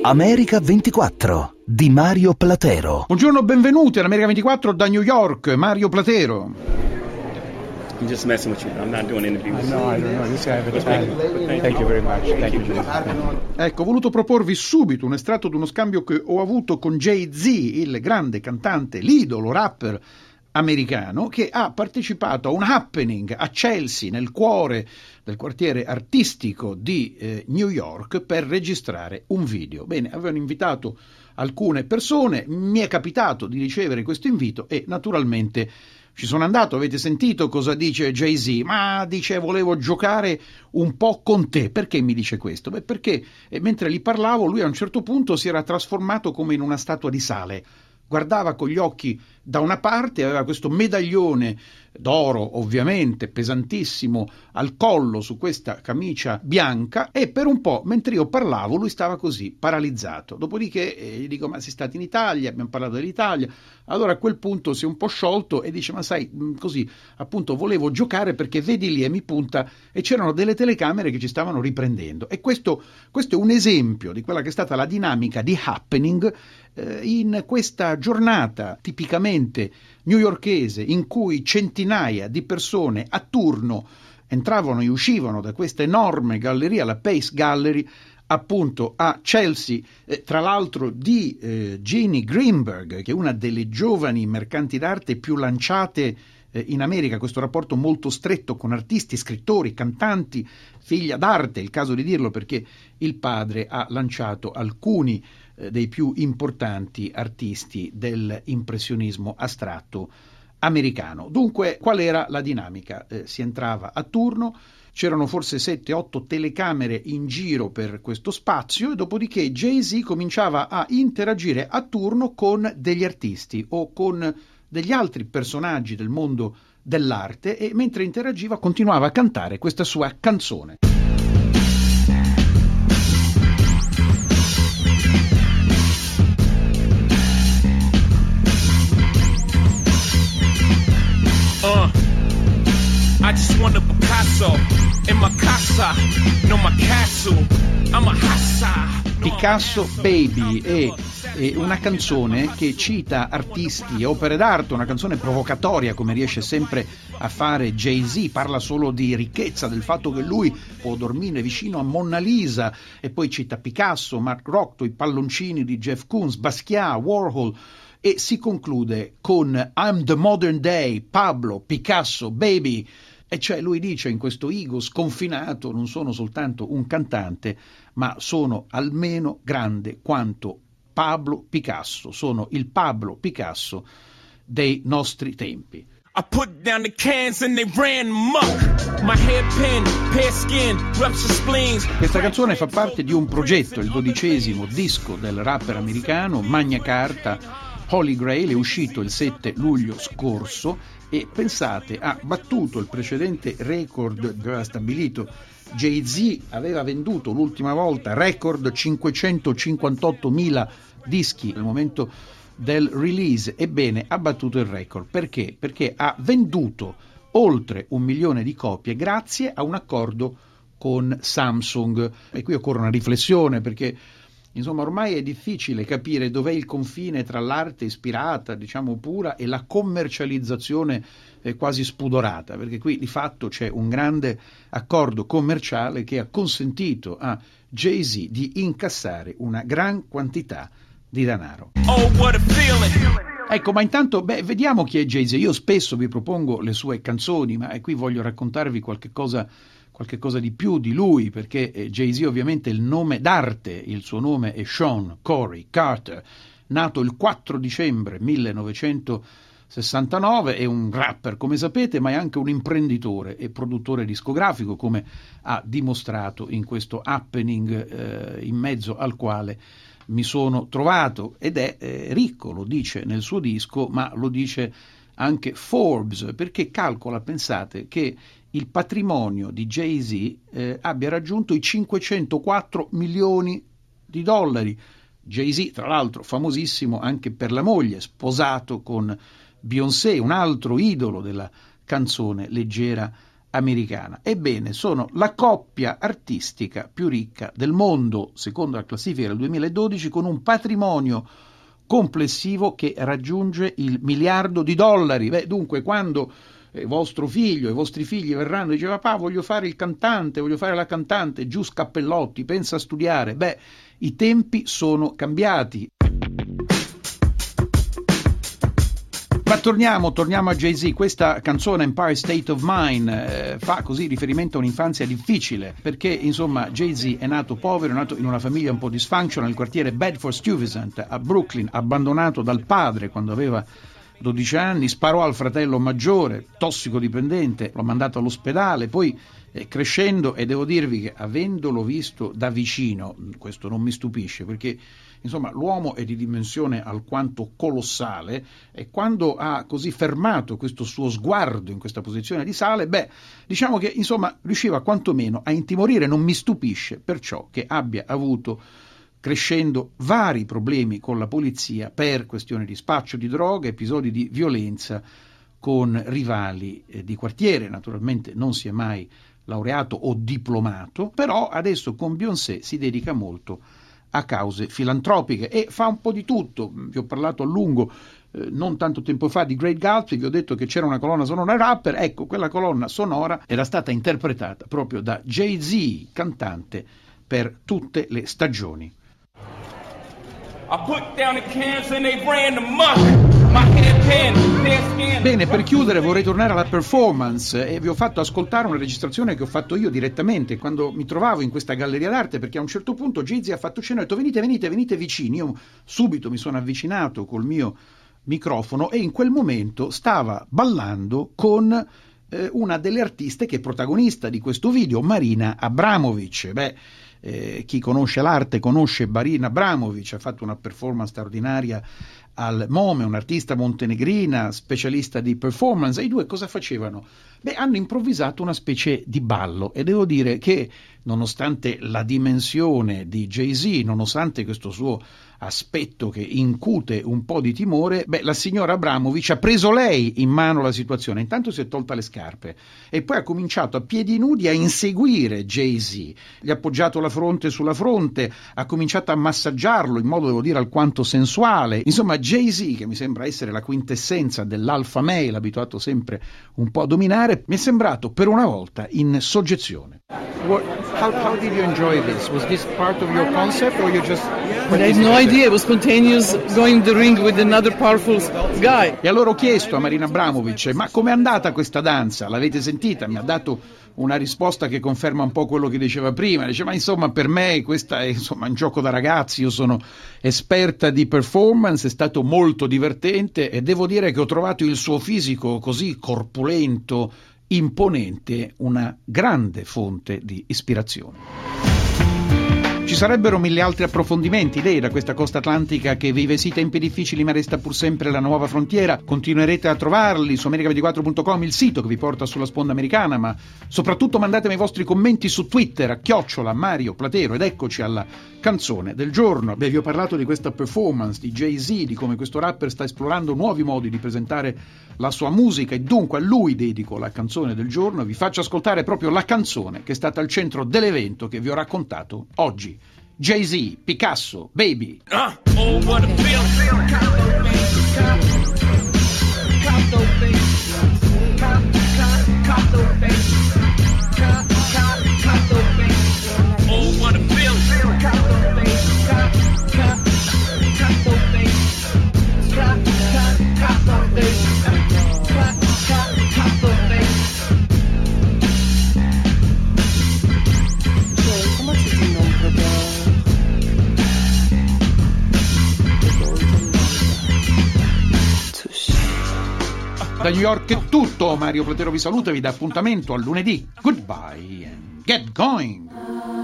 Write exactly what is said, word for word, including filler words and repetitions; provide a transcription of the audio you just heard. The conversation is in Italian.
America ventiquattro di Mario Platero. Buongiorno, benvenuti all'America ventiquattro da New York, Mario Platero. I'm just messing with you. I'm not doing interviews. No, I don't know. This guy have a time. Thank you very much. Thank you. Ecco, ho voluto proporvi subito un estratto di uno scambio che ho avuto con Jay-Z, il grande cantante, l'idolo rapper americano, che ha partecipato a un happening a Chelsea, nel cuore del quartiere artistico di eh, New York, per registrare un video. Bene, avevano invitato alcune persone, mi è capitato di ricevere questo invito e naturalmente ci sono andato. Avete sentito cosa dice Jay-Z? Ma dice: volevo giocare un po' con te. Perché mi dice questo? Beh, perché eh, mentre gli parlavo lui a un certo punto si era trasformato come in una statua di sale. Guardava con gli occhi da una parte, aveva questo medaglione d'oro, ovviamente, pesantissimo, al collo su questa camicia bianca, e per un po', mentre io parlavo, lui stava così, paralizzato. Dopodiché eh, gli dico: ma sei stato in Italia? Abbiamo parlato dell'Italia. Allora a quel punto si è un po' sciolto e dice: ma sai, così, appunto, volevo giocare perché vedi lì, e mi punta, e c'erano delle telecamere che ci stavano riprendendo. E questo, questo è un esempio di quella che è stata la dinamica di happening eh, in questa giornata tipicamente newyorkese, in cui centinaia di persone a turno entravano e uscivano da questa enorme galleria, la Pace Gallery, appunto a Chelsea, eh, tra l'altro di eh, Ginny Greenberg, che è una delle giovani mercanti d'arte più lanciate eh, in America, questo rapporto molto stretto con artisti, scrittori, cantanti, figlia d'arte, è il caso di dirlo perché il padre ha lanciato alcuni eh, dei più importanti artisti dell'impressionismo astratto americano. Dunque, qual era la dinamica? Eh, si entrava a turno, c'erano forse sette otto telecamere in giro per questo spazio, e dopodiché Jay-Z cominciava a interagire a turno con degli artisti o con degli altri personaggi del mondo dell'arte, e mentre interagiva continuava a cantare questa sua canzone. Uh, I just want a Picasso in my casa, no my castle, I'm a hassa. Picasso Baby è, è una canzone che cita artisti e opere d'arte, una canzone provocatoria come riesce sempre a fare Jay-Z. Parla solo di ricchezza, del fatto che lui può dormire vicino a Monna Lisa, e poi cita Picasso, Mark Rothko, i palloncini di Jeff Koons, Basquiat, Warhol, e si conclude con I'm the modern day, Pablo Picasso Baby. E cioè lui dice, in questo ego sconfinato: non sono soltanto un cantante, ma sono almeno grande quanto Pablo Picasso, sono il Pablo Picasso dei nostri tempi. I put down the cans and they ran muck. My hairpin, bare skin, rupture spleens. Questa canzone fa parte di un progetto, il dodicesimo disco del rapper americano Magna Carta. Holy Grail è uscito il sette luglio scorso e, pensate, ha battuto il precedente record che aveva stabilito Jay-Z. Aveva venduto l'ultima volta record cinquecentocinquantottomila dischi nel momento del release. Ebbene, ha battuto il record. Perché? Perché ha venduto oltre un milione di copie grazie a un accordo con Samsung. E qui occorre una riflessione, perché insomma ormai è difficile capire dov'è il confine tra l'arte ispirata, diciamo pura, e la commercializzazione eh, quasi spudorata, perché qui di fatto c'è un grande accordo commerciale che ha consentito a Jay-Z di incassare una gran quantità di denaro. Oh, what a feeling. Ecco, ma intanto, beh, vediamo chi è Jay-Z. Io spesso vi propongo le sue canzoni, ma qui voglio raccontarvi qualche cosa qualche cosa di più di lui, perché eh, Jay-Z ovviamente è il nome d'arte, il suo nome è Sean Corey Carter, nato il quattro dicembre millenovecentosessantanove, è un rapper come sapete, ma è anche un imprenditore e produttore discografico, come ha dimostrato in questo happening eh, in mezzo al quale mi sono trovato, ed è eh, ricco, lo dice nel suo disco, ma lo dice anche Forbes, perché calcola, pensate, che il patrimonio di Jay-Z eh, abbia raggiunto i cinquecentoquattro milioni di dollari. Jay-Z, tra l'altro, famosissimo anche per la moglie, sposato con Beyoncé, un altro idolo della canzone leggera americana. Ebbene, sono la coppia artistica più ricca del mondo, secondo la classifica del duemiladodici, con un patrimonio complessivo che raggiunge il miliardo di dollari. Beh, dunque, quando eh, vostro figlio, i vostri figli verranno e dice papà voglio fare il cantante, voglio fare la cantante, giù scappellotti, pensa a studiare, beh, i tempi sono cambiati. Ma torniamo, torniamo a Jay-Z. Questa canzone Empire State of Mind eh, fa così riferimento a un'infanzia difficile, perché insomma Jay-Z è nato povero, è nato in una famiglia un po' dysfunctional nel quartiere Bedford-Stuyvesant a Brooklyn, abbandonato dal padre quando aveva dodici anni, sparò al fratello maggiore, tossicodipendente, l'ho mandato all'ospedale, poi eh, crescendo, e devo dirvi che avendolo visto da vicino, questo non mi stupisce, perché insomma l'uomo è di dimensione alquanto colossale, e quando ha così fermato questo suo sguardo in questa posizione di sale, beh, diciamo che insomma riusciva quantomeno a intimorire. Non mi stupisce perciò che abbia avuto, crescendo, vari problemi con la polizia per questioni di spaccio di droga, episodi di violenza con rivali eh, di quartiere. Naturalmente non si è mai laureato o diplomato, però adesso con Beyoncé si dedica molto a cause filantropiche e fa un po' di tutto. Vi ho parlato a lungo eh, non tanto tempo fa di Great Gatsby, vi ho detto che c'era una colonna sonora rapper, ecco, quella colonna sonora era stata interpretata proprio da Jay-Z, cantante per tutte le stagioni. I put down the cans and they ran the muck. My head pen, their skin. Bene, per chiudere vorrei tornare alla performance e vi ho fatto ascoltare una registrazione che ho fatto io direttamente quando mi trovavo in questa galleria d'arte, perché a un certo punto Jay-Z ha fatto cenno e ha detto venite, venite, venite vicini. Io subito mi sono avvicinato col mio microfono e in quel momento stava ballando con eh, una delle artiste che è protagonista di questo video, Marina Abramovic. Beh, Eh, chi conosce l'arte conosce Marina Abramovic, ha fatto una performance straordinaria al MoMA, un'artista montenegrina, specialista di performance. E i due cosa facevano? Beh, hanno improvvisato una specie di ballo, e devo dire che nonostante la dimensione di Jay-Z, nonostante questo suo aspetto che incute un po' di timore, beh, la signora Abramovic ha preso lei in mano la situazione. Intanto si è tolta le scarpe e poi ha cominciato a piedi nudi a inseguire Jay-Z, gli ha appoggiato la fronte sulla fronte, ha cominciato a massaggiarlo in modo, devo dire, alquanto sensuale. Insomma, Jay-Z, che mi sembra essere la quintessenza dell'alpha male, abituato sempre un po' a dominare, mi è sembrato per una volta in soggezione. What, how, how did you enjoy this? Was this part of your concept or you just... But I had no idea. It was spontaneous going the ring with another powerful guy. E allora ho chiesto a Marina Abramovic, ma com'è andata questa danza? L'avete sentita? Mi ha dato una risposta che conferma un po' quello che diceva prima. Dice, ma insomma per me questa è insomma un gioco da ragazzi, io sono esperta di performance, è stato molto divertente e devo dire che ho trovato il suo fisico così corpulento, imponente, una grande fonte di ispirazione. Ci sarebbero mille altri approfondimenti, lei da questa costa atlantica che vive sì tempi difficili ma resta pur sempre la nuova frontiera. Continuerete a trovarli su america ventiquattro punto com, il sito che vi porta sulla sponda americana, ma soprattutto mandatemi i vostri commenti su Twitter a chiocciola Mario Platero. Ed eccoci alla canzone del giorno. Beh, vi ho parlato di questa performance di Jay-Z, di come questo rapper sta esplorando nuovi modi di presentare la sua musica, e dunque a lui dedico la canzone del giorno. Vi faccio ascoltare proprio la canzone che è stata al centro dell'evento che vi ho raccontato oggi. Jay-Z, Picasso, Baby. Uh, oh, what a feeling. Oh, what a feeling. Da New York è tutto, Mario Platero vi saluta e vi dà appuntamento a lunedì. Goodbye and get going!